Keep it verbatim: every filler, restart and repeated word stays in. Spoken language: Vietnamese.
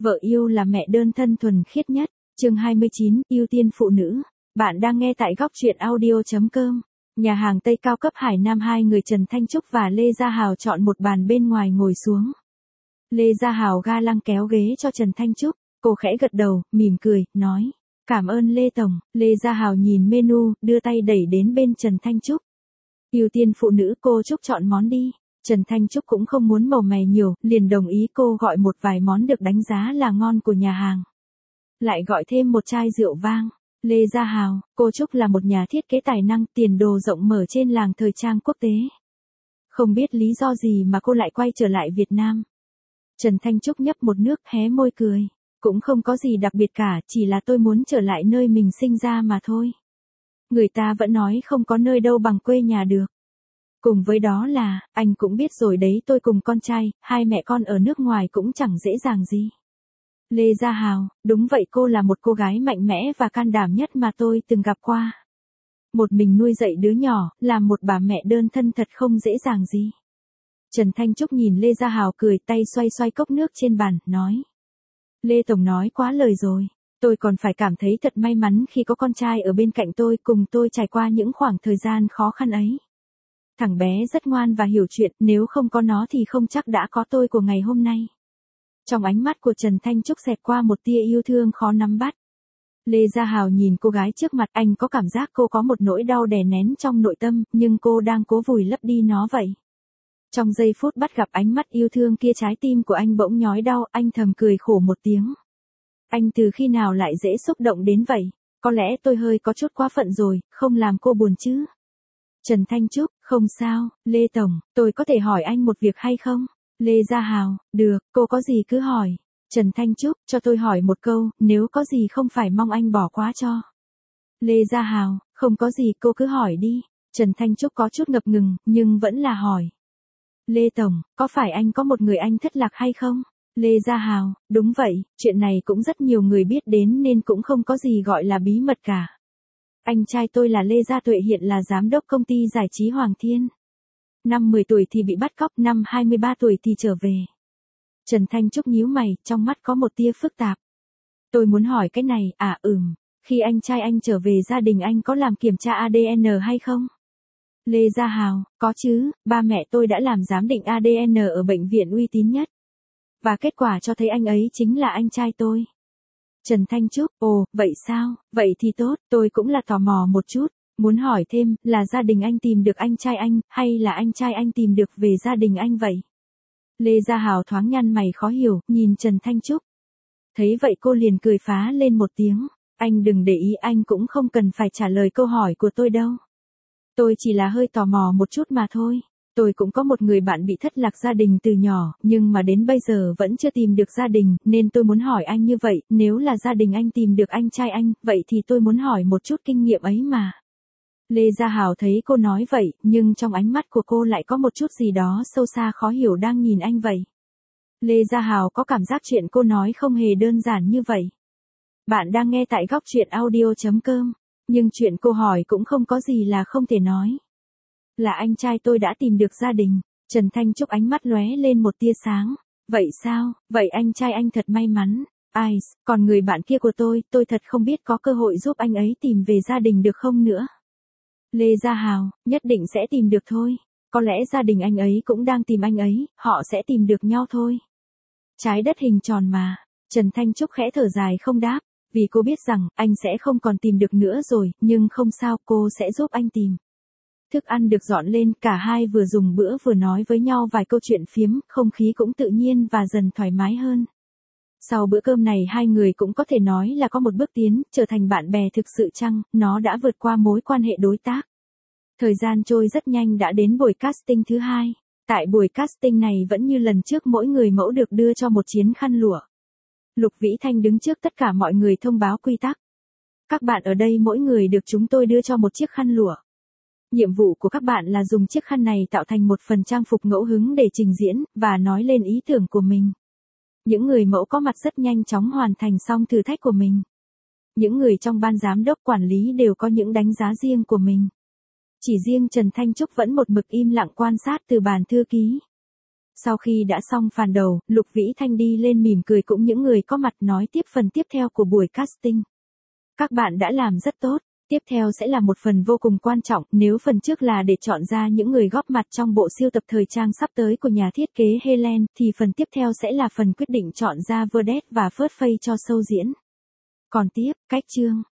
Vợ yêu là mẹ đơn thân thuần khiết nhất. Chương hai mươi chín, ưu tiên phụ nữ. Bạn đang nghe tại góc truyện audio chấm com. Nhà hàng Tây cao cấp Hải Nam, hai người Trần Thanh Trúc và Lê Gia Hào chọn một bàn bên ngoài ngồi xuống. Lê Gia Hào ga lăng kéo ghế cho Trần Thanh Trúc, cô khẽ gật đầu, mỉm cười, nói: "Cảm ơn Lê Tổng." Lê Gia Hào nhìn menu, đưa tay đẩy đến bên Trần Thanh Trúc. "Ưu tiên phụ nữ, cô Trúc chọn món đi." Trần Thanh Trúc cũng không muốn màu mè nhiều, liền đồng ý cô gọi một vài món được đánh giá là ngon của nhà hàng. Lại gọi thêm một chai rượu vang. Lê Gia Hào, cô Trúc là một nhà thiết kế tài năng, tiền đồ rộng mở trên làng thời trang quốc tế. Không biết lý do gì mà cô lại quay trở lại Việt Nam. Trần Thanh Trúc nhấp một nước, hé môi cười. Cũng không có gì đặc biệt cả, chỉ là tôi muốn trở lại nơi mình sinh ra mà thôi. Người ta vẫn nói không có nơi đâu bằng quê nhà được. Cùng với đó là, anh cũng biết rồi đấy, tôi cùng con trai, hai mẹ con ở nước ngoài cũng chẳng dễ dàng gì. Lê Gia Hào, đúng vậy, cô là một cô gái mạnh mẽ và can đảm nhất mà tôi từng gặp qua. Một mình nuôi dạy đứa nhỏ, làm một bà mẹ đơn thân thật không dễ dàng gì. Trần Thanh Trúc nhìn Lê Gia Hào cười, tay xoay xoay cốc nước trên bàn, nói: "Lê Tổng nói quá lời rồi. Tôi còn phải cảm thấy thật may mắn khi có con trai ở bên cạnh tôi, cùng tôi trải qua những khoảng thời gian khó khăn ấy. Thằng bé rất ngoan và hiểu chuyện, nếu không có nó thì không chắc đã có tôi của ngày hôm nay." Trong ánh mắt của Trần Thanh Trúc xẹt qua một tia yêu thương khó nắm bắt. Lê Gia Hào nhìn cô gái trước mặt, anh có cảm giác cô có một nỗi đau đè nén trong nội tâm, nhưng cô đang cố vùi lấp đi nó vậy. Trong giây phút bắt gặp ánh mắt yêu thương kia, trái tim của anh bỗng nhói đau, anh thầm cười khổ một tiếng. Anh từ khi nào lại dễ xúc động đến vậy? Có lẽ tôi hơi có chút quá phận rồi, không làm cô buồn chứ? Trần Thanh Trúc, không sao, Lê Tổng, tôi có thể hỏi anh một việc hay không? Lê Gia Hào, được, cô có gì cứ hỏi. Trần Thanh Trúc, cho tôi hỏi một câu, nếu có gì không phải mong anh bỏ qua cho. Lê Gia Hào, không có gì, cô cứ hỏi đi. Trần Thanh Trúc có chút ngập ngừng, nhưng vẫn là hỏi. Lê Tổng, có phải anh có một người anh thất lạc hay không? Lê Gia Hào, đúng vậy, chuyện này cũng rất nhiều người biết đến nên cũng không có gì gọi là bí mật cả. Anh trai tôi là Lê Gia Tuệ, hiện là giám đốc công ty giải trí Hoàng Thiên. Năm mười tuổi thì bị bắt cóc, năm hai mươi ba tuổi thì trở về. Trần Thanh Trúc nhíu mày, trong mắt có một tia phức tạp. Tôi muốn hỏi cái này, à ừm, khi anh trai anh trở về gia đình anh có làm kiểm tra a đê en hay không? Lê Gia Hào, có chứ, ba mẹ tôi đã làm giám định a đê en ở bệnh viện uy tín nhất. Và kết quả cho thấy anh ấy chính là anh trai tôi. Trần Thanh Trúc, ồ, vậy sao, vậy thì tốt, tôi cũng là tò mò một chút. Muốn hỏi thêm, là gia đình anh tìm được anh trai anh, hay là anh trai anh tìm được về gia đình anh vậy? Lê Gia Hào thoáng nhăn mày khó hiểu, nhìn Trần Thanh Trúc. Thấy vậy cô liền cười phá lên một tiếng. Anh đừng để ý, anh cũng không cần phải trả lời câu hỏi của tôi đâu. Tôi chỉ là hơi tò mò một chút mà thôi. Tôi cũng có một người bạn bị thất lạc gia đình từ nhỏ, nhưng mà đến bây giờ vẫn chưa tìm được gia đình, nên tôi muốn hỏi anh như vậy, nếu là gia đình anh tìm được anh trai anh, vậy thì tôi muốn hỏi một chút kinh nghiệm ấy mà. Lê Gia Hào thấy cô nói vậy, nhưng trong ánh mắt của cô lại có một chút gì đó sâu xa khó hiểu đang nhìn anh vậy. Lê Gia Hào có cảm giác chuyện cô nói không hề đơn giản như vậy. Bạn đang nghe tại góc truyện audio chấm com, nhưng chuyện cô hỏi cũng không có gì là không thể nói. Là anh trai tôi đã tìm được gia đình. Trần Thanh Trúc ánh mắt lóe lên một tia sáng. Vậy sao, vậy anh trai anh thật may mắn. Ai, còn người bạn kia của tôi, tôi thật không biết có cơ hội giúp anh ấy tìm về gia đình được không nữa. Lê Gia Hào, nhất định sẽ tìm được thôi. Có lẽ gia đình anh ấy cũng đang tìm anh ấy, họ sẽ tìm được nhau thôi. Trái đất hình tròn mà. Trần Thanh Trúc khẽ thở dài không đáp, vì cô biết rằng, anh sẽ không còn tìm được nữa rồi, nhưng không sao, cô sẽ giúp anh tìm. Thức ăn được dọn lên, cả hai vừa dùng bữa vừa nói với nhau vài câu chuyện phiếm, không khí cũng tự nhiên và dần thoải mái hơn. Sau bữa cơm này hai người cũng có thể nói là có một bước tiến, trở thành bạn bè thực sự chăng, nó đã vượt qua mối quan hệ đối tác. Thời gian trôi rất nhanh, đã đến buổi casting thứ hai. Tại buổi casting này vẫn như lần trước, mỗi người mẫu được đưa cho một chiến khăn lụa. Lục Vĩ Thanh đứng trước tất cả mọi người thông báo quy tắc. Các bạn ở đây mỗi người được chúng tôi đưa cho một chiếc khăn lụa. Nhiệm vụ của các bạn là dùng chiếc khăn này tạo thành một phần trang phục ngẫu hứng để trình diễn, và nói lên ý tưởng của mình. Những người mẫu có mặt rất nhanh chóng hoàn thành xong thử thách của mình. Những người trong ban giám đốc quản lý đều có những đánh giá riêng của mình. Chỉ riêng Trần Thanh Trúc vẫn một mực im lặng quan sát từ bàn thư ký. Sau khi đã xong phàn đầu, Lục Vĩ Thanh đi lên mỉm cười cũng những người có mặt nói tiếp phần tiếp theo của buổi casting. Các bạn đã làm rất tốt. Tiếp theo sẽ là một phần vô cùng quan trọng, nếu phần trước là để chọn ra những người góp mặt trong bộ siêu tập thời trang sắp tới của nhà thiết kế Helen, thì phần tiếp theo sẽ là phần quyết định chọn ra vedette và first face cho show diễn. Còn tiếp, cách chương.